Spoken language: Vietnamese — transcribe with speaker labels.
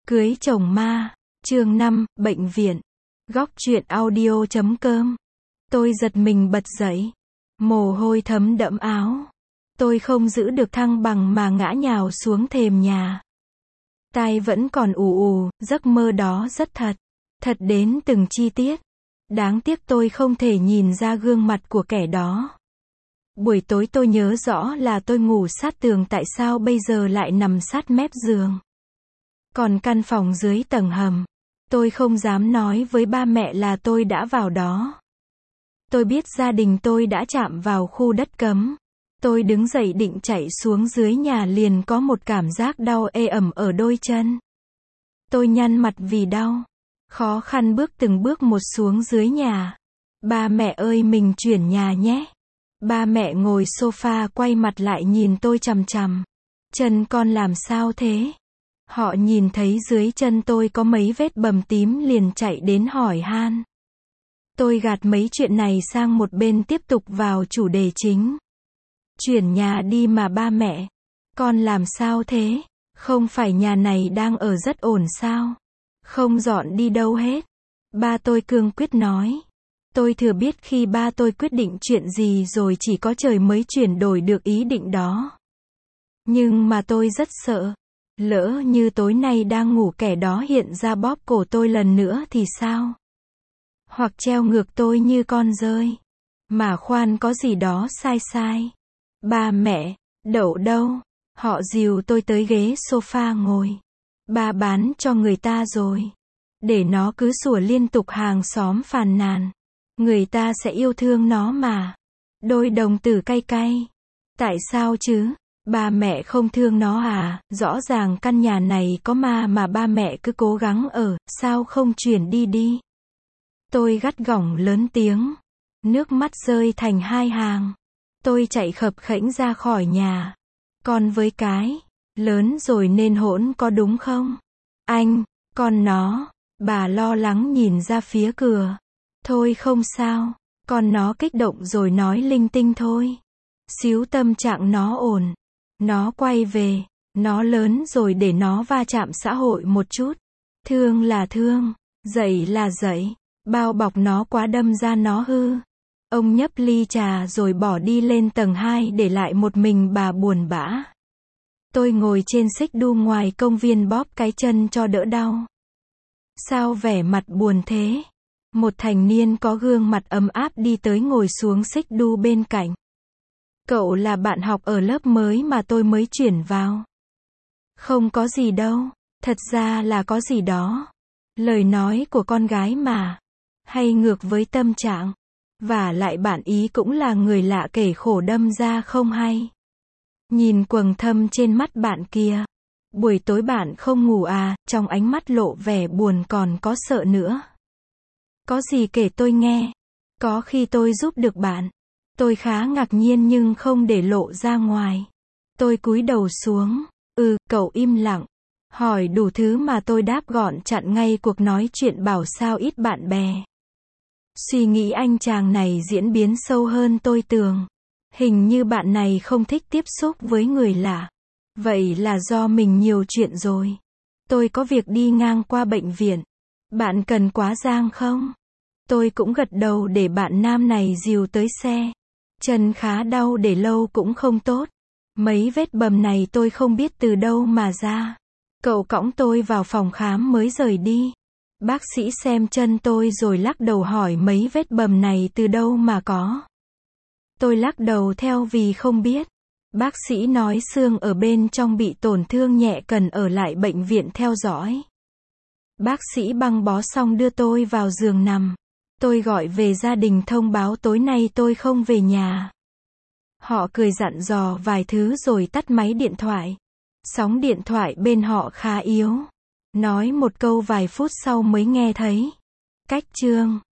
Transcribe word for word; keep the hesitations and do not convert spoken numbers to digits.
Speaker 1: Cưới chồng ma, chương năm, bệnh viện. Góc truyện audio chấm com. Tôi giật mình bật dậy. Mồ hôi thấm đẫm áo. Tôi không giữ được thăng bằng mà ngã nhào xuống thềm nhà. Tai vẫn còn ù ù, giấc mơ đó rất thật. Thật đến từng chi tiết. Đáng tiếc tôi không thể nhìn ra gương mặt của kẻ đó. Buổi tối tôi nhớ rõ là tôi ngủ sát tường, tại sao bây giờ lại nằm sát mép giường. Còn căn phòng dưới tầng hầm, tôi không dám nói với ba mẹ là tôi đã vào đó. Tôi biết gia đình tôi đã chạm vào khu đất cấm. Tôi đứng dậy định chạy xuống dưới nhà liền có một cảm giác đau ê ẩm ở đôi chân. Tôi nhăn mặt vì đau. Khó khăn bước từng bước một xuống dưới nhà. Ba mẹ ơi, mình chuyển nhà nhé. Ba mẹ ngồi sofa quay mặt lại nhìn tôi chằm chằm. Chân con làm sao thế? Họ nhìn thấy dưới chân tôi có mấy vết bầm tím liền chạy đến hỏi han. Tôi gạt mấy chuyện này sang một bên, tiếp tục vào chủ đề chính. Chuyển nhà đi mà ba mẹ. Con làm sao thế? Không phải nhà này đang ở rất ổn sao? Không dọn đi đâu hết. Ba tôi cương quyết nói. Tôi thừa biết khi ba tôi quyết định chuyện gì rồi chỉ có trời mới chuyển đổi được ý định đó. Nhưng mà tôi rất sợ. Lỡ như tối nay đang ngủ kẻ đó hiện ra bóp cổ tôi lần nữa thì sao? Hoặc treo ngược tôi như con dơi. Mà khoan, có gì đó sai sai. Ba mẹ, đậu đâu? Họ dìu tôi tới ghế sofa ngồi. Ba bán cho người ta rồi. Để nó cứ sủa liên tục, hàng xóm phàn nàn. Người ta sẽ yêu thương nó mà. Đôi đồng tử cay cay. Tại sao chứ? Ba mẹ không thương nó à? Rõ ràng căn nhà này có ma mà ba mẹ cứ cố gắng ở, sao không chuyển đi đi? Tôi gắt gỏng lớn tiếng. Nước mắt rơi thành hai hàng. Tôi chạy khập khẽnh ra khỏi nhà. Con với cái, lớn rồi nên hỗn có đúng không? Anh, con nó. Bà lo lắng nhìn ra phía cửa. Thôi không sao, con nó kích động rồi nói linh tinh thôi. Xíu tâm trạng nó ổn. Nó quay về, nó lớn rồi để nó va chạm xã hội một chút. Thương là thương, dậy là dậy, bao bọc nó quá đâm ra nó hư. Ông nhấp ly trà rồi bỏ đi lên tầng hai để lại một mình bà buồn bã. Tôi ngồi trên xích đu ngoài công viên bóp cái chân cho đỡ đau. Sao vẻ mặt buồn thế? Một thành niên có gương mặt ấm áp đi tới ngồi xuống xích đu bên cạnh. Cậu là bạn học ở lớp mới mà tôi mới chuyển vào. Không có gì đâu, thật ra là có gì đó. Lời nói của con gái mà. Hay ngược với tâm trạng. Và lại bạn ý cũng là người lạ kể khổ đâm ra không hay. Nhìn quầng thâm trên mắt bạn kia. Buổi tối bạn không ngủ à? Trong ánh mắt lộ vẻ buồn còn có sợ nữa. Có gì kể tôi nghe. Có khi tôi giúp được bạn. Tôi khá ngạc nhiên nhưng không để lộ ra ngoài. Tôi cúi đầu xuống. Ừ, cậu im lặng. Hỏi đủ thứ mà tôi đáp gọn chặn ngay cuộc nói chuyện bảo sao ít bạn bè. Suy nghĩ anh chàng này diễn biến sâu hơn tôi tưởng. Hình như bạn này không thích tiếp xúc với người lạ. Vậy là do mình nhiều chuyện rồi. Tôi có việc đi ngang qua bệnh viện. Bạn cần quá giang không? Tôi cũng gật đầu để bạn nam này dìu tới xe. Chân khá đau, để lâu cũng không tốt. Mấy vết bầm này tôi không biết từ đâu mà ra. Cậu cõng tôi vào phòng khám mới rời đi. Bác sĩ xem chân tôi rồi lắc đầu hỏi mấy vết bầm này từ đâu mà có. Tôi lắc đầu theo vì không biết. Bác sĩ nói xương ở bên trong bị tổn thương nhẹ, cần ở lại bệnh viện theo dõi. Bác sĩ băng bó xong đưa tôi vào giường nằm. Tôi gọi về gia đình thông báo tối nay tôi không về nhà. Họ cười dặn dò vài thứ rồi tắt máy điện thoại. Sóng điện thoại bên họ khá yếu. Nói một câu vài phút sau mới nghe thấy. Cách chương.